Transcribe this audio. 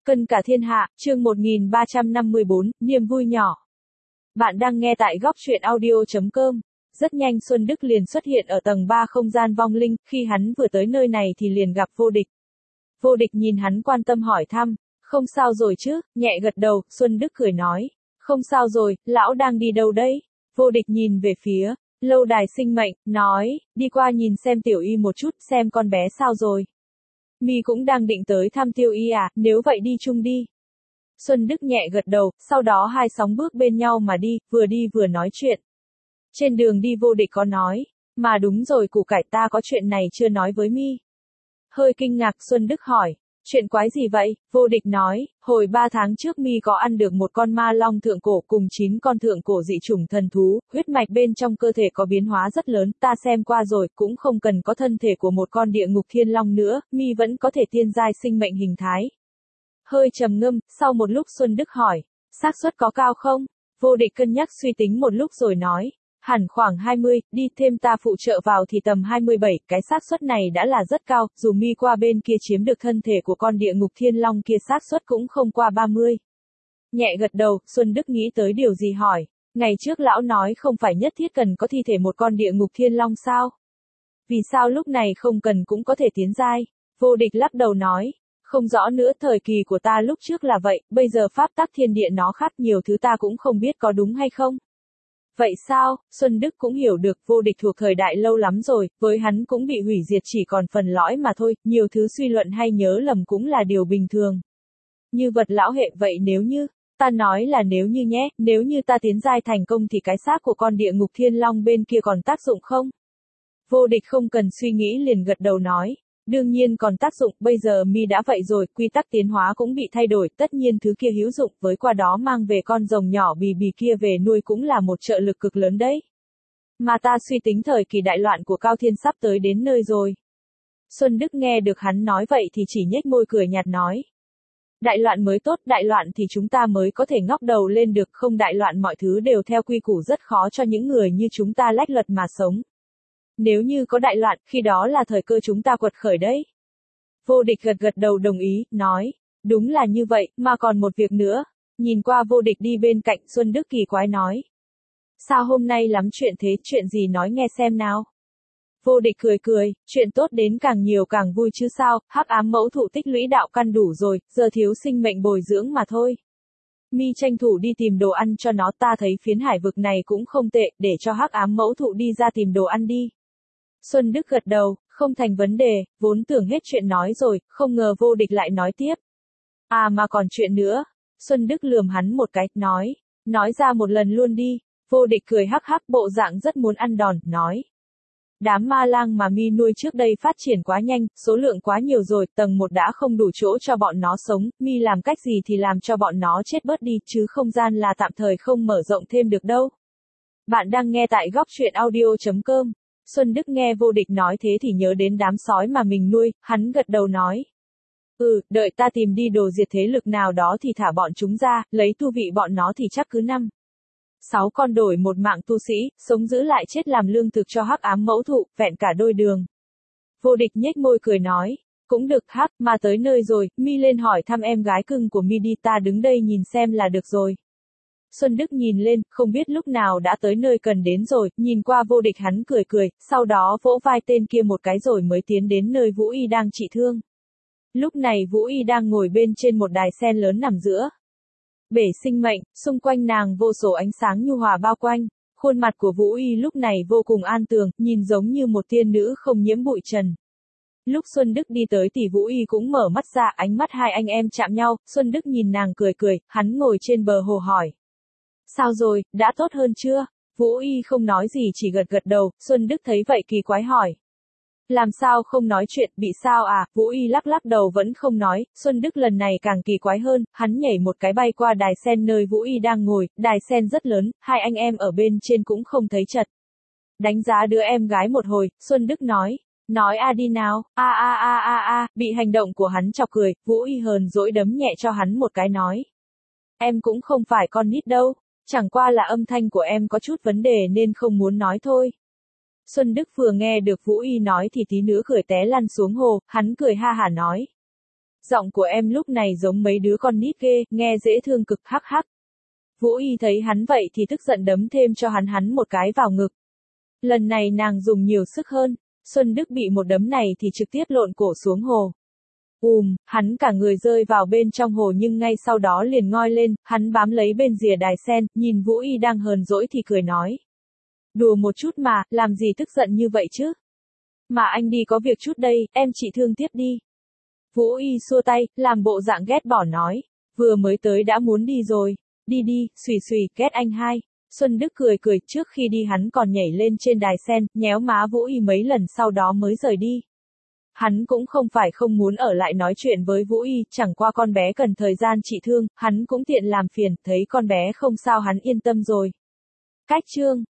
Cân cả thiên hạ, chương 1354, niềm vui nhỏ. Bạn đang nghe tại góc truyện audio.com. Rất nhanh Xuân Đức liền xuất hiện ở tầng 3 không gian vong linh, khi hắn vừa tới nơi này thì liền gặp Vô Địch. Vô Địch nhìn hắn quan tâm hỏi thăm, không sao rồi chứ, nhẹ gật đầu, Xuân Đức cười nói, không sao rồi, lão đang đi đâu đấy? Vô Địch nhìn về phía lâu đài sinh mệnh, nói, đi qua nhìn xem Tiểu Y một chút, xem con bé sao rồi. Mi cũng đang định tới thăm Tiêu Y à, nếu vậy đi chung đi. Xuân Đức nhẹ gật đầu, sau đó hai sóng bước bên nhau mà đi vừa nói chuyện. Trên đường đi Vô Địch có nói, mà đúng rồi củ cải ta có chuyện này chưa nói với Mi. Hơi kinh ngạc Xuân Đức hỏi, chuyện quái gì vậy? Vô Địch nói, hồi 3 tháng trước Mi có ăn được một con ma long thượng cổ cùng 9 con thượng cổ dị chủng thần thú, huyết mạch bên trong cơ thể có biến hóa rất lớn, ta xem qua rồi, cũng không cần có thân thể của một con địa ngục thiên long nữa, Mi vẫn có thể tiên giai sinh mệnh hình thái. Hơi trầm ngâm, sau một lúc Xuân Đức hỏi, xác suất có cao không? Vô Địch cân nhắc suy tính một lúc rồi nói, hẳn khoảng 20, đi thêm ta phụ trợ vào thì tầm 27, cái xác suất này đã là rất cao, dù Mi qua bên kia chiếm được thân thể của con địa ngục thiên long kia xác suất cũng không qua 30. Nhẹ gật đầu, Xuân Đức nghĩ tới điều gì hỏi, ngày trước lão nói không phải nhất thiết cần có thi thể một con địa ngục thiên long sao? Vì sao lúc này không cần cũng có thể tiến giai? Vô Địch lắc đầu nói, không rõ nữa, thời kỳ của ta lúc trước là vậy, bây giờ pháp tắc thiên địa nó khác, nhiều thứ ta cũng không biết có đúng hay không. Vậy sao? Xuân Đức cũng hiểu được Vô Địch thuộc thời đại lâu lắm rồi, với hắn cũng bị hủy diệt chỉ còn phần lõi mà thôi, nhiều thứ suy luận hay nhớ lầm cũng là điều bình thường. Như vật lão hệ vậy nếu như, ta nói là nếu như nhé, nếu như ta tiến giai thành công thì cái xác của con địa ngục thiên long bên kia còn tác dụng không? Vô Địch không cần suy nghĩ liền gật đầu nói. Đương nhiên còn tác dụng, bây giờ Mi đã vậy rồi, quy tắc tiến hóa cũng bị thay đổi, tất nhiên thứ kia hữu dụng, với qua đó mang về con rồng nhỏ bì bì kia về nuôi cũng là một trợ lực cực lớn đấy. Mà ta suy tính thời kỳ đại loạn của Cao Thiên sắp tới đến nơi rồi. Xuân Đức nghe được hắn nói vậy thì chỉ nhếch môi cười nhạt nói. Đại loạn mới tốt, đại loạn thì chúng ta mới có thể ngóc đầu lên được, không đại loạn mọi thứ đều theo quy củ rất khó cho những người như chúng ta lách luật mà sống. Nếu như có đại loạn, khi đó là thời cơ chúng ta quật khởi đấy. Vô Địch gật đầu đồng ý, nói, đúng là như vậy, mà còn một việc nữa. Nhìn qua Vô Địch đi bên cạnh, Xuân Đức kỳ quái nói. Sao hôm nay lắm chuyện thế, chuyện gì nói nghe xem nào. Vô Địch cười, chuyện tốt đến càng nhiều càng vui chứ sao, hắc ám mẫu thụ tích lũy đạo căn đủ rồi, giờ thiếu sinh mệnh bồi dưỡng mà thôi. Mi tranh thủ đi tìm đồ ăn cho nó, ta thấy phiến hải vực này cũng không tệ, để cho hắc ám mẫu thụ đi ra tìm đồ ăn đi. Xuân Đức gật đầu, không thành vấn đề, vốn tưởng hết chuyện nói rồi, không ngờ Vô Địch lại nói tiếp. À mà còn chuyện nữa. Xuân Đức lườm hắn một cái, nói ra một lần luôn đi. Vô Địch cười hắc hắc, bộ dạng rất muốn ăn đòn, nói. Đám ma lang mà Mi nuôi trước đây phát triển quá nhanh, số lượng quá nhiều rồi, tầng 1 đã không đủ chỗ cho bọn nó sống, Mi làm cách gì thì làm cho bọn nó chết bớt đi, chứ không gian là tạm thời không mở rộng thêm được đâu. Bạn đang nghe tại góc truyện audio.com. Xuân Đức nghe Vô Địch nói thế thì nhớ đến đám sói mà mình nuôi, hắn gật đầu nói. Đợi ta tìm đi đồ diệt thế lực nào đó thì thả bọn chúng ra, lấy tu vị bọn nó thì chắc cứ 6 con đổi một mạng tu sĩ, sống giữ lại chết làm lương thực cho hắc ám mẫu thụ, vẹn cả đôi đường. Vô Địch nhếch môi cười nói, cũng được hắc, mà tới nơi rồi, Mi lên hỏi thăm em gái cưng của Mi đi, ta đứng đây nhìn xem là được rồi. Xuân Đức nhìn lên, không biết lúc nào đã tới nơi cần đến rồi, nhìn qua Vô Địch hắn cười, sau đó vỗ vai tên kia một cái rồi mới tiến đến nơi Vũ Y đang trị thương. Lúc này Vũ Y đang ngồi bên trên một đài sen lớn nằm giữa bể sinh mệnh, xung quanh nàng vô số ánh sáng nhu hòa bao quanh, khuôn mặt của Vũ Y lúc này vô cùng an tường, nhìn giống như một tiên nữ không nhiễm bụi trần. Lúc Xuân Đức đi tới thì Vũ Y cũng mở mắt ra, ánh mắt hai anh em chạm nhau, Xuân Đức nhìn nàng cười, hắn ngồi trên bờ hồ hỏi. Sao rồi, đã tốt hơn chưa? Vũ Y không nói gì chỉ gật đầu, Xuân Đức thấy vậy kỳ quái hỏi. Làm sao không nói chuyện, bị sao à? Vũ Y lắc đầu vẫn không nói, Xuân Đức lần này càng kỳ quái hơn, hắn nhảy một cái bay qua đài sen nơi Vũ Y đang ngồi, đài sen rất lớn, hai anh em ở bên trên cũng không thấy chật. Đánh giá đứa em gái một hồi, Xuân Đức nói a đi nào, bị hành động của hắn chọc cười, Vũ Y hờn dỗi đấm nhẹ cho hắn một cái nói. Em cũng không phải con nít đâu. Chẳng qua là âm thanh của em có chút vấn đề nên không muốn nói thôi. Xuân Đức vừa nghe được Vũ Y nói thì tí nữa cười té lăn xuống hồ, hắn cười ha hả nói. Giọng của em lúc này giống mấy đứa con nít ghê, nghe dễ thương cực hắc hắc. Vũ Y thấy hắn vậy thì tức giận đấm thêm cho hắn một cái vào ngực. Lần này nàng dùng nhiều sức hơn, Xuân Đức bị một đấm này thì trực tiếp lộn cổ xuống hồ. Hắn cả người rơi vào bên trong hồ nhưng ngay sau đó liền ngoi lên, hắn bám lấy bên rìa đài sen, nhìn Vũ Y đang hờn dỗi thì cười nói. Đùa một chút mà, làm gì tức giận như vậy chứ? Mà anh đi có việc chút đây, em trị thương tiếp đi. Vũ Y xua tay, làm bộ dạng ghét bỏ nói. Vừa mới tới đã muốn đi rồi. Đi đi, xùy xùy, ghét anh hai. Xuân Đức cười cười, trước khi đi hắn còn nhảy lên trên đài sen, nhéo má Vũ Y mấy lần sau đó mới rời đi. Hắn cũng không phải không muốn ở lại nói chuyện với Vũ Y, chẳng qua con bé cần thời gian trị thương, hắn cũng tiện làm phiền, thấy con bé không sao hắn yên tâm rồi. Cách chương